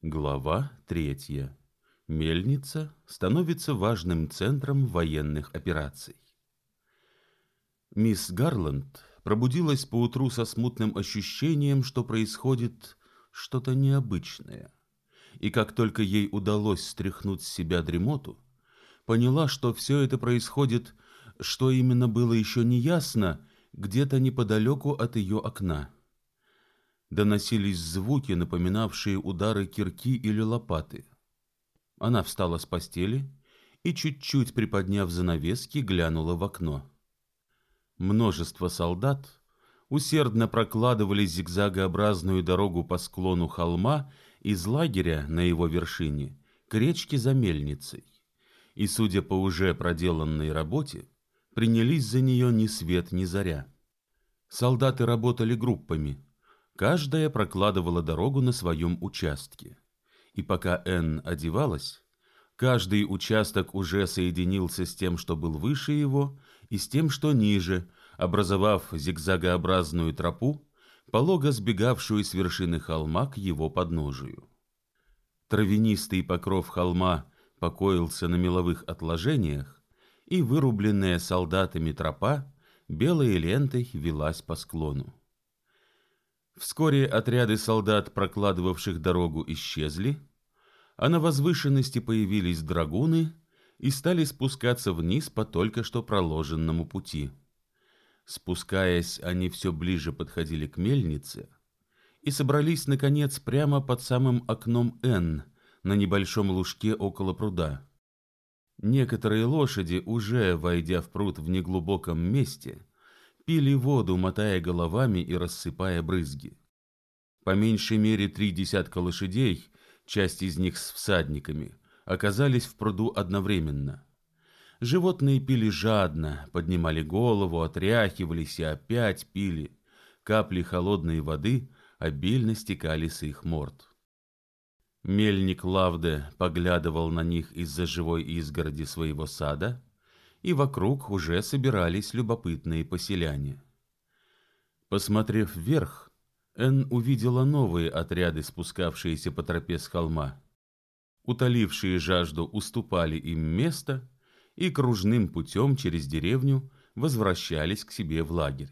Глава 3. Мельница становится важным центром военных операций. Мисс Гарланд пробудилась поутру со смутным ощущением, что происходит что-то необычное. И как только ей удалось стряхнуть с себя дремоту, поняла, что все это происходит, что именно было еще неясно, где-то неподалеку от ее окна. Доносились звуки, напоминавшие удары кирки или лопаты. Она встала с постели и, чуть-чуть приподняв занавески, глянула в окно. Множество солдат усердно прокладывали зигзагообразную дорогу по склону холма из лагеря на его вершине к речке за мельницей, и, судя по уже проделанной работе, принялись за нее ни свет ни заря. Солдаты работали группами. Каждая прокладывала дорогу на своем участке. И пока Энн одевалась, каждый участок уже соединился с тем, что был выше его, и с тем, что ниже, образовав зигзагообразную тропу, полого сбегавшую с вершины холма к его подножию. Травянистый покров холма покоился на меловых отложениях, и вырубленная солдатами тропа белой лентой велась по склону. Вскоре отряды солдат, прокладывавших дорогу, исчезли, а на возвышенности появились драгуны и стали спускаться вниз по только что проложенному пути. Спускаясь, они все ближе подходили к мельнице и собрались, наконец, прямо под самым окном Энн на небольшом лужке около пруда. Некоторые лошади, уже войдя в пруд в неглубоком месте, пили воду, мотая головами и рассыпая брызги. По меньшей мере 3 десятка лошадей, часть из них с всадниками, оказались в пруду одновременно. Животные пили жадно, поднимали голову, отряхивались и опять пили. Капли холодной воды обильно стекали с их морд. Мельник Лавде поглядывал на них из-за живой изгороди своего сада, и вокруг уже собирались любопытные поселяне. Посмотрев вверх, Энн увидела новые отряды, спускавшиеся по тропе с холма. Утолившие жажду уступали им место и кружным путем через деревню возвращались к себе в лагерь.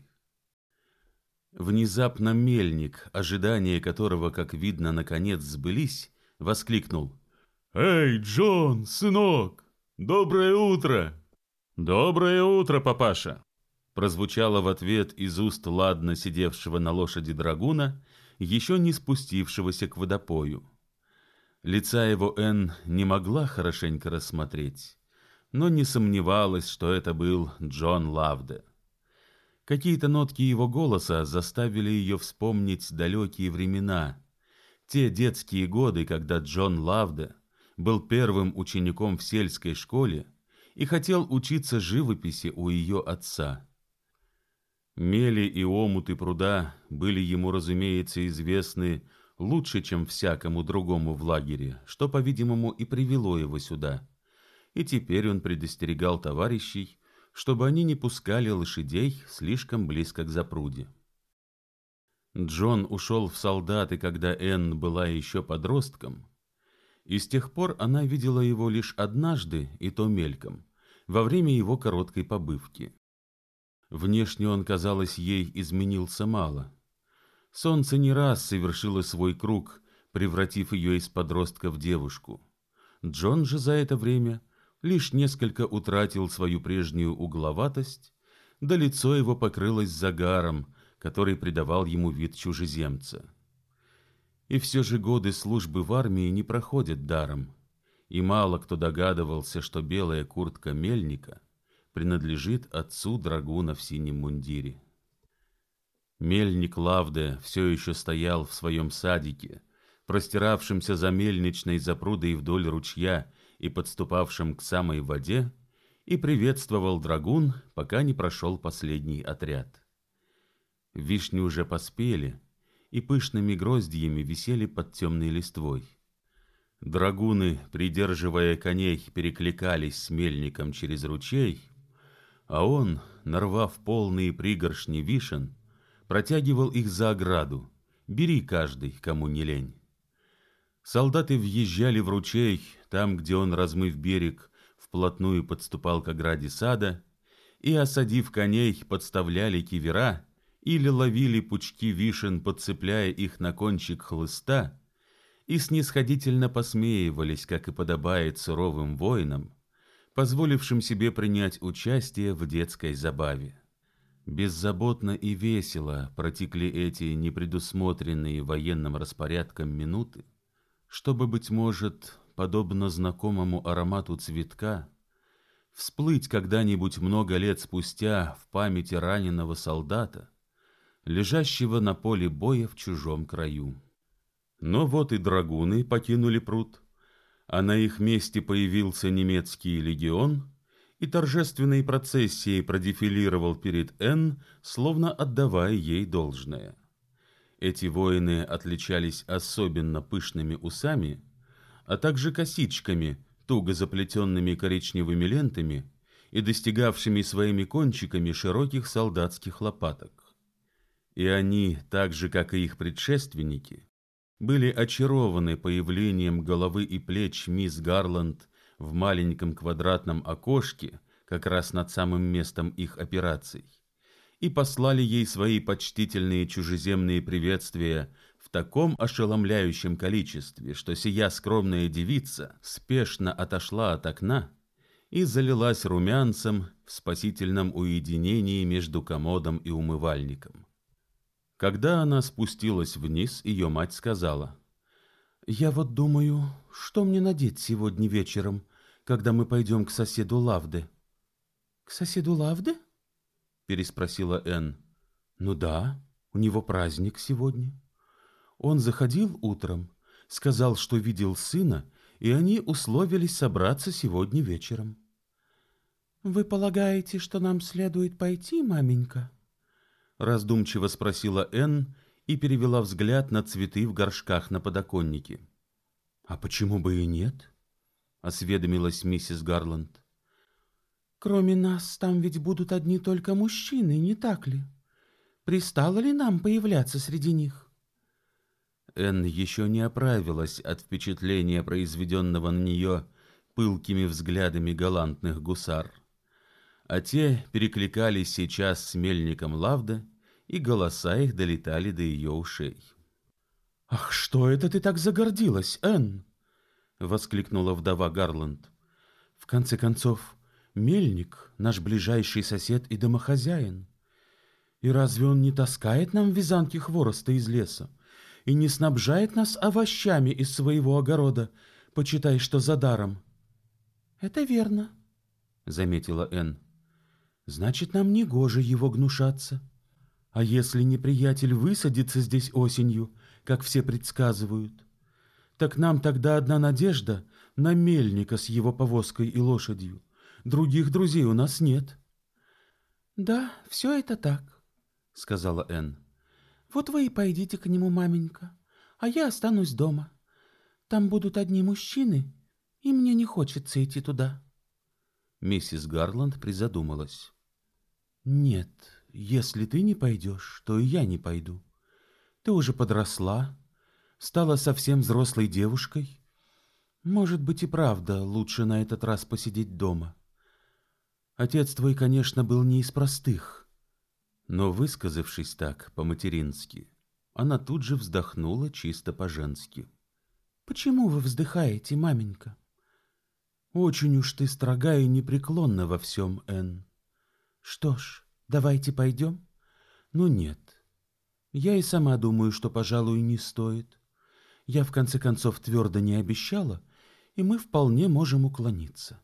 Внезапно мельник, ожидания которого, как видно, наконец сбылись, воскликнул: «Эй, Джон, сынок, доброе утро!» «Доброе утро, папаша!» прозвучало в ответ из уст ладно сидевшего на лошади драгуна, еще не спустившегося к водопою. Лица его Энн не могла хорошенько рассмотреть, но не сомневалась, что это был Джон Лавде. Какие-то нотки его голоса заставили ее вспомнить далекие времена, те детские годы, когда Джон Лавде был первым учеником в сельской школе и хотел учиться живописи у ее отца. Мели и омуты пруда были ему, разумеется, известны лучше, чем всякому другому в лагере, что, по-видимому, и привело его сюда. И теперь он предостерегал товарищей, чтобы они не пускали лошадей слишком близко к запруде. Джон ушел в солдаты, когда Энн была еще подростком, и с тех пор она видела его лишь однажды, и то мельком, во время его короткой побывки. Внешне он, казалось, ей изменился мало. Солнце не раз совершило свой круг, превратив ее из подростка в девушку. Джон же за это время лишь несколько утратил свою прежнюю угловатость, да лицо его покрылось загаром, который придавал ему вид чужеземца. И все же годы службы в армии не проходят даром, и мало кто догадывался, что белая куртка мельника принадлежит отцу драгуна в синем мундире. Мельник Лавде все еще стоял в своем садике, простиравшемся за мельничной запрудой вдоль ручья и подступавшем к самой воде, и приветствовал драгун, пока не прошел последний отряд. Вишни уже поспели, и пышными гроздьями висели под темной листвой. Драгуны, придерживая коней, перекликались с мельником через ручей, а он, нарвав полные пригоршни вишен, протягивал их за ограду: «Бери каждый, кому не лень». Солдаты въезжали в ручей, там, где он, размыв берег, вплотную подступал к ограде сада, и, осадив коней, подставляли кивера или ловили пучки вишен, подцепляя их на кончик хлыста, и снисходительно посмеивались, как и подобает суровым воинам, позволившим себе принять участие в детской забаве. Беззаботно и весело протекли эти непредусмотренные военным распорядком минуты, чтобы, быть может, подобно знакомому аромату цветка, всплыть когда-нибудь много лет спустя в памяти раненого солдата, лежащего на поле боя в чужом краю. Но вот и драгуны покинули пруд, а на их месте появился немецкий легион и торжественной процессией продефилировал перед Энн, словно отдавая ей должное. Эти воины отличались особенно пышными усами, а также косичками, туго заплетенными коричневыми лентами и достигавшими своими кончиками широких солдатских лопаток. И они, так же, как и их предшественники, были очарованы появлением головы и плеч мисс Гарланд в маленьком квадратном окошке, как раз над самым местом их операций, и послали ей свои почтительные чужеземные приветствия в таком ошеломляющем количестве, что сия скромная девица спешно отошла от окна и залилась румянцем в спасительном уединении между комодом и умывальником. Когда она спустилась вниз, ее мать сказала: «Я вот думаю, что мне надеть сегодня вечером, когда мы пойдем к соседу Лавде». «К соседу Лавде?» — переспросила Энн. «Ну да, у него праздник сегодня. Он заходил утром, сказал, что видел сына, и они условились собраться сегодня вечером». «Вы полагаете, что нам следует пойти, маменька?» — раздумчиво спросила Энн и перевела взгляд на цветы в горшках на подоконнике. «А почему бы и нет?» — осведомилась миссис Гарланд. «Кроме нас, там ведь будут одни только мужчины, не так ли? Пристало ли нам появляться среди них?» Энн еще не оправилась от впечатления, произведенного на нее пылкими взглядами галантных гусар, а те перекликались сейчас с мельником Лавде, и голоса их долетали до ее ушей. «Ах, что это ты так загордилась, Энн?» — воскликнула вдова Гарланд. «В конце концов, мельник — наш ближайший сосед и домохозяин. И разве он не таскает нам вязанки хвороста из леса и не снабжает нас овощами из своего огорода, почитай, что за даром?» «Это верно», — заметила Энн. «Значит, нам не гоже его гнушаться. А если неприятель высадится здесь осенью, как все предсказывают, так нам тогда одна надежда на мельника с его повозкой и лошадью. Других друзей у нас нет». «Да, все это так», — сказала Энн. «Вот вы и пойдите к нему, маменька, а я останусь дома. Там будут одни мужчины, и мне не хочется идти туда». Миссис Гарланд призадумалась. «Нет, если ты не пойдешь, то и я не пойду. Ты уже подросла, стала совсем взрослой девушкой. Может быть, и правда лучше на этот раз посидеть дома. Отец твой, конечно, был не из простых». Но, высказавшись так, по-матерински, она тут же вздохнула чисто по-женски. «Почему вы вздыхаете, маменька? Очень уж ты строга и непреклонна во всем, Энн. Что ж, давайте пойдем?» «Ну нет, я и сама думаю, что, пожалуй, не стоит. Я, в конце концов, твердо не обещала, и мы вполне можем уклониться».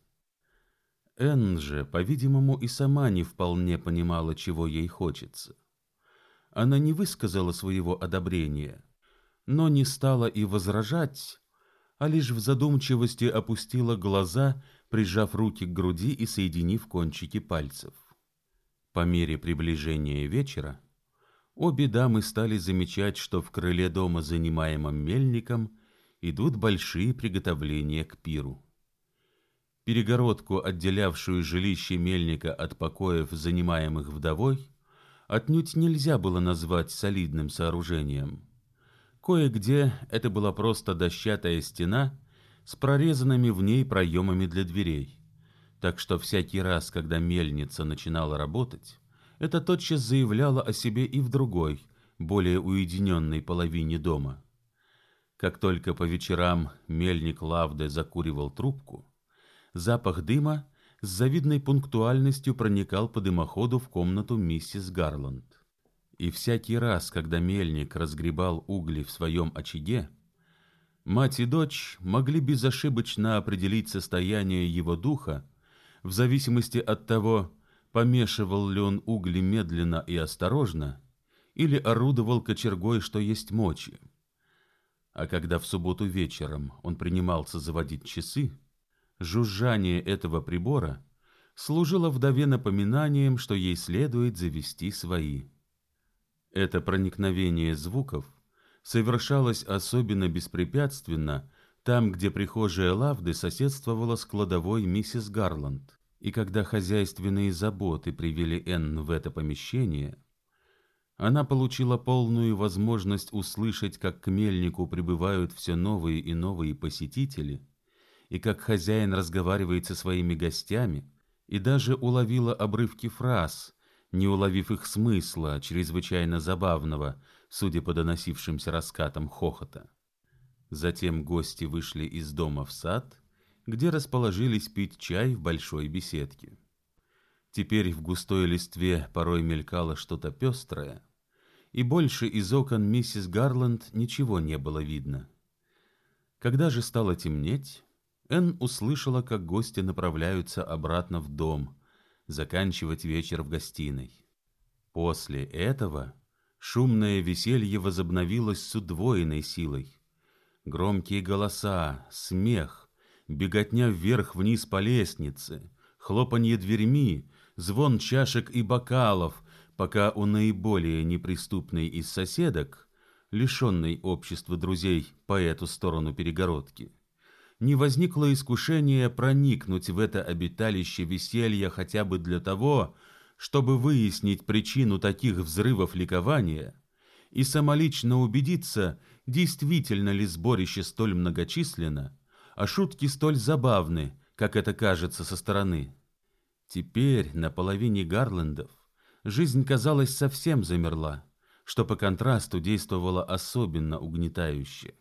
Энн же, по-видимому, и сама не вполне понимала, чего ей хочется. Она не высказала своего одобрения, но не стала и возражать, а лишь в задумчивости опустила глаза, прижав руки к груди и соединив кончики пальцев. По мере приближения вечера обе дамы стали замечать, что в крыле дома, занимаемом мельником, идут большие приготовления к пиру. Перегородку, отделявшую жилище мельника от покоев, занимаемых вдовой, отнюдь нельзя было назвать солидным сооружением. Кое-где это была просто дощатая стена с прорезанными в ней проемами для дверей, так что всякий раз, когда мельница начинала работать, это тотчас заявляло о себе и в другой, более уединенной половине дома. Как только по вечерам мельник Лавде закуривал трубку, запах дыма с завидной пунктуальностью проникал по дымоходу в комнату миссис Гарланд. И всякий раз, когда мельник разгребал угли в своем очаге, мать и дочь могли безошибочно определить состояние его духа в зависимости от того, помешивал ли он угли медленно и осторожно или орудовал кочергой, что есть мочи. А когда в субботу вечером он принимался заводить часы, жужжание этого прибора служило вдове напоминанием, что ей следует завести свои. Это проникновение звуков совершалось особенно беспрепятственно там, где прихожая Лавды соседствовала с кладовой миссис Гарланд, и когда хозяйственные заботы привели Энн в это помещение, она получила полную возможность услышать, как к мельнику прибывают все новые и новые посетители, и как хозяин разговаривает со своими гостями, и даже уловила обрывки фраз, не уловив их смысла, чрезвычайно забавного, судя по доносившимся раскатам хохота. Затем гости вышли из дома в сад, где расположились пить чай в большой беседке. Теперь в густой листве порой мелькало что-то пестрое, и больше из окон миссис Гарланд ничего не было видно. Когда же стало темнеть, Энн услышала, как гости направляются обратно в дом, заканчивать вечер в гостиной. После этого шумное веселье возобновилось с удвоенной силой. Громкие голоса, смех, беготня вверх-вниз по лестнице, хлопанье дверьми, звон чашек и бокалов, пока у наиболее неприступной из соседок, лишенной общества друзей по эту сторону перегородки, не возникло искушения проникнуть в это обиталище веселья хотя бы для того, чтобы выяснить причину таких взрывов ликования и самолично убедиться, действительно ли сборище столь многочисленно, а шутки столь забавны, как это кажется со стороны. Теперь на половине Гарландов жизнь, казалось, совсем замерла, что по контрасту действовало особенно угнетающе.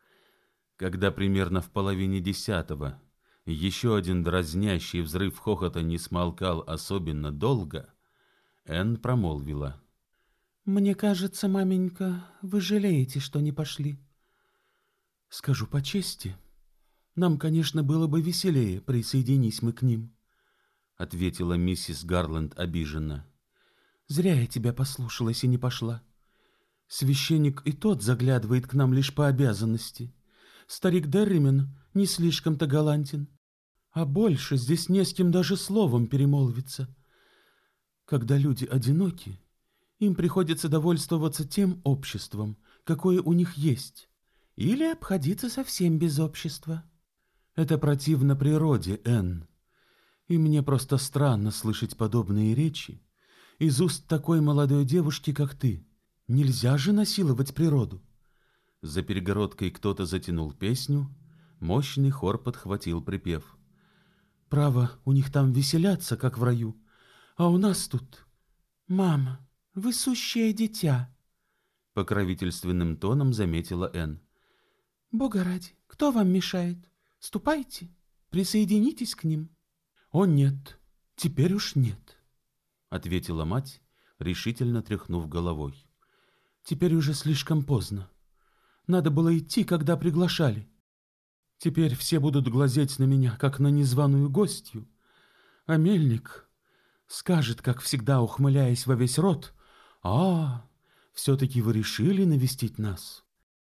Когда примерно в половине 10 еще один дразнящий взрыв хохота не смолкал особенно долго, Энн промолвила: «Мне кажется, маменька, вы жалеете, что не пошли». «Скажу по чести, нам, конечно, было бы веселее, присоединись мы к ним», — ответила миссис Гарланд обиженно. «Зря я тебя послушалась и не пошла. Священник и тот заглядывает к нам лишь по обязанности. Старик Дерримен не слишком-то галантен, а больше здесь не с кем даже словом перемолвиться. Когда люди одиноки, им приходится довольствоваться тем обществом, какое у них есть, или обходиться совсем без общества. Это противно природе, Энн, и мне просто странно слышать подобные речи из уст такой молодой девушки, как ты. Нельзя же насиловать природу». За перегородкой кто-то затянул песню, мощный хор подхватил припев. «Право, у них там веселятся, как в раю, а у нас тут... Мама, вы сущее дитя», — покровительственным тоном заметила Энн. «Бога ради, кто вам мешает? Ступайте, присоединитесь к ним». «О нет, теперь уж нет», — ответила мать, решительно тряхнув головой. «Теперь уже слишком поздно. Надо было идти, когда приглашали. Теперь все будут глазеть на меня, как на незваную гостью. А мельник скажет, как всегда, ухмыляясь во весь рот: «А, все-таки вы решили навестить нас».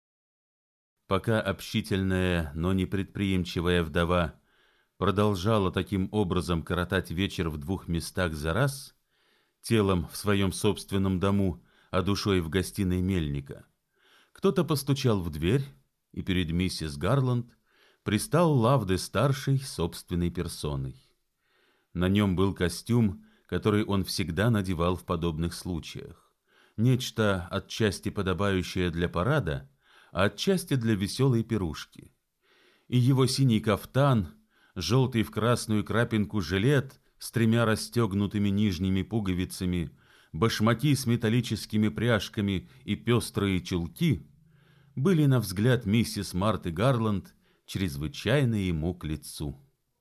Пока общительная, но непредприимчивая вдова продолжала таким образом коротать вечер в 2 местах за раз, телом в своем собственном дому, а душой в гостиной мельника, кто-то постучал в дверь, и перед миссис Гарланд пристал Лавде-старший собственной персоной. На нем был костюм, который он всегда надевал в подобных случаях. Нечто отчасти подобающее для парада, а отчасти для веселой пирушки. И его синий кафтан, желтый в красную крапинку жилет с 3 расстегнутыми нижними пуговицами, башмаки с металлическими пряжками и пестрые чулки были, на взгляд миссис Марты Гарланд, чрезвычайно ему к лицу.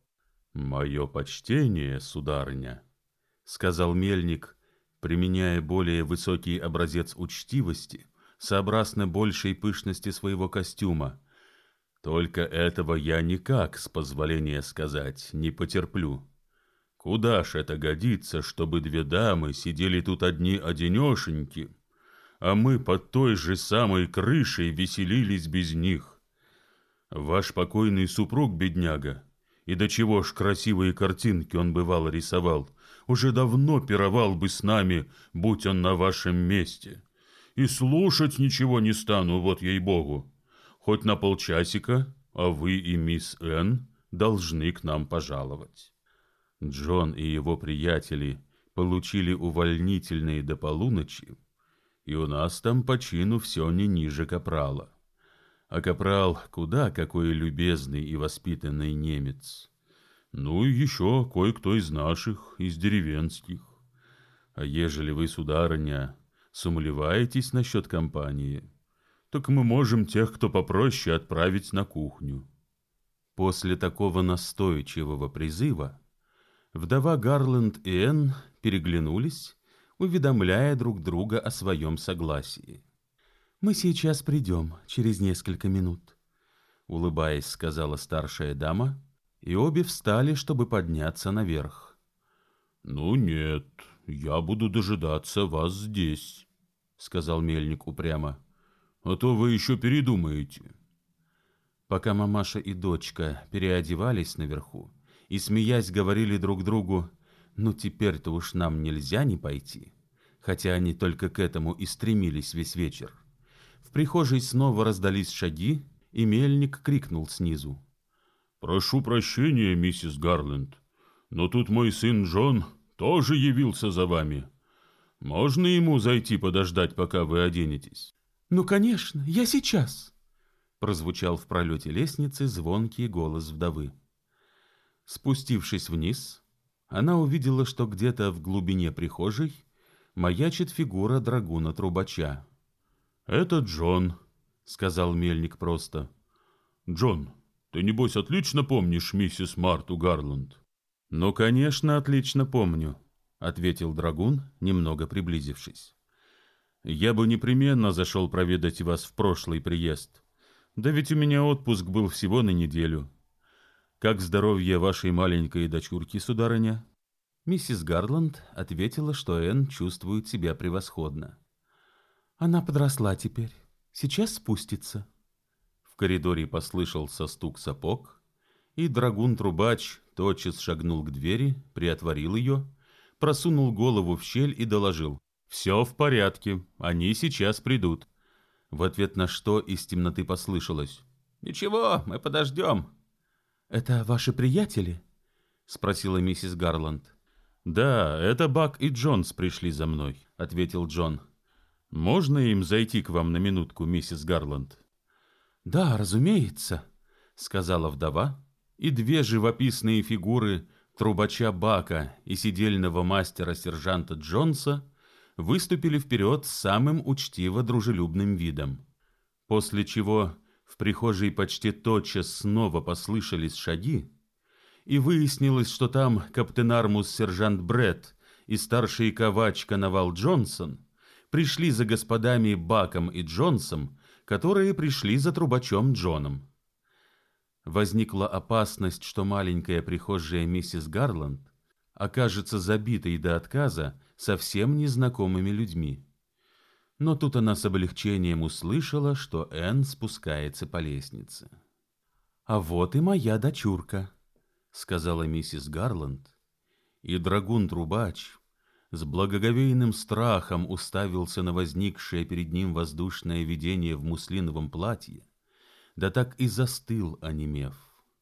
«Мое почтение, сударыня», — сказал мельник, применяя более высокий образец учтивости, сообразно большей пышности своего костюма. «Только этого я никак, с позволения сказать, не потерплю. Куда ж это годится, чтобы 2 дамы сидели тут одни-одинешеньки, а мы под той же самой крышей веселились без них? Ваш покойный супруг, бедняга, и до чего ж красивые картинки он бывало рисовал, уже давно пировал бы с нами, будь он на вашем месте. И слушать ничего не стану, вот ей-богу. Хоть на полчасика, а вы и мисс Энн должны к нам пожаловать». Джон и его приятели получили увольнительные до полуночи, и у нас там по чину все не ниже капрала. А капрал куда какой любезный и воспитанный немец. Ну и еще кое-кто из наших, из деревенских. А ежели вы, сударыня, сумлеваетесь насчет компании, так мы можем тех, кто попроще, отправить на кухню». После такого настойчивого призыва вдова Гарланд и Энн переглянулись, уведомляя друг друга о своем согласии. «Мы сейчас придем, через несколько минут», — улыбаясь, сказала старшая дама, и обе встали, чтобы подняться наверх. «Ну нет, я буду дожидаться вас здесь», — сказал мельник упрямо, — «а то вы еще передумаете». Пока мамаша и дочка переодевались наверху и, смеясь, говорили друг другу: «Ну теперь-то уж нам нельзя не пойти», хотя они только к этому и стремились весь вечер, в прихожей снова раздались шаги, и мельник крикнул снизу: «Прошу прощения, миссис Гарланд, но тут мой сын Джон тоже явился за вами. Можно ему зайти подождать, пока вы оденетесь?» «Ну, конечно, я сейчас», — прозвучал в пролете лестницы звонкий голос вдовы. Спустившись вниз, она увидела, что где-то в глубине прихожей маячит фигура драгуна-трубача. «Это Джон», — сказал мельник просто. «Джон, ты, небось, отлично помнишь миссис Марту Гарланд?» «Ну, конечно, отлично помню», — ответил драгун, немного приблизившись. «Я бы непременно зашел проведать вас в прошлый приезд. Да ведь у меня отпуск был всего на неделю. Как здоровье вашей маленькой дочурки, сударыня?» Миссис Гарланд ответила, что Энн чувствует себя превосходно. «Она подросла теперь. Сейчас спустится». В коридоре послышался стук сапог, и драгун-трубач тотчас шагнул к двери, приотворил ее, просунул голову в щель и доложил: «Все в порядке, они сейчас придут». В ответ на что из темноты послышалось: «Ничего, мы подождем». «Это ваши приятели?» — спросила миссис Гарланд. «Да, это Бак и Джонс пришли за мной», — ответил Джон. «Можно им зайти к вам на минутку, миссис Гарланд?» «Да, разумеется», — сказала вдова, и 2 живописные фигуры трубача Бака и сидельного мастера-сержанта Джонса выступили вперед с самым учтиво-дружелюбным видом. После чего в прихожей почти тотчас снова послышались шаги, и выяснилось, что там каптен-армус-сержант Бретт и старший ковач Коновал Джонсон пришли за господами Баком и Джонсом, которые пришли за трубачом Джоном. Возникла опасность, что маленькая прихожая миссис Гарланд окажется забитой до отказа совсем незнакомыми людьми. Но тут она с облегчением услышала, что Энн спускается по лестнице. «А вот и моя дочурка», — сказала миссис Гарланд, и драгун-трубач с благоговейным страхом уставился на возникшее перед ним воздушное видение в муслиновом платье, да так и застыл, онемев.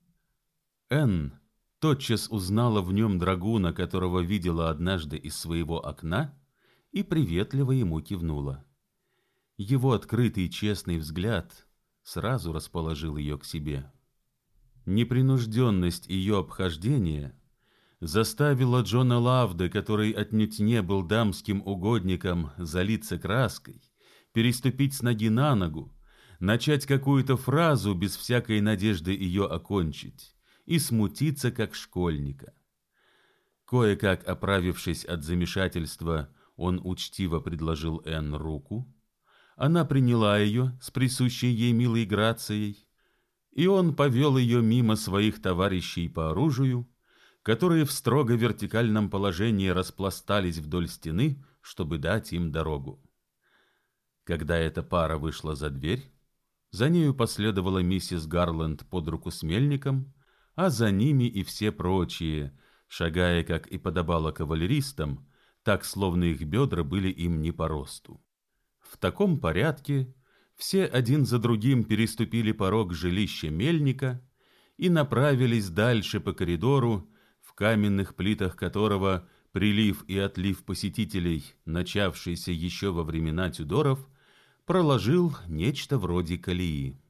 Энн тотчас узнала в нем драгуна, которого видела однажды из своего окна, и приветливо ему кивнула. Его открытый честный взгляд сразу расположил ее к себе. Непринужденность ее обхождения заставила Джона Лавда, который отнюдь не был дамским угодником, залиться краской, переступить с ноги на ногу, начать какую-то фразу без всякой надежды ее окончить и смутиться, как школьника. Кое-как оправившись от замешательства, он учтиво предложил Энн руку. Она приняла ее с присущей ей милой грацией, и он повел ее мимо своих товарищей по оружию, которые в строго вертикальном положении распластались вдоль стены, чтобы дать им дорогу. Когда эта пара вышла за дверь, за нею последовала миссис Гарленд под руку с Мельником, а за ними и все прочие, шагая, как и подобало кавалеристам, так, словно их бедра были им не по росту. В таком порядке все один за другим переступили порог жилища Мельника и направились дальше по коридору, в каменных плитах которого прилив и отлив посетителей, начавшийся еще во времена Тюдоров, проложил нечто вроде колеи.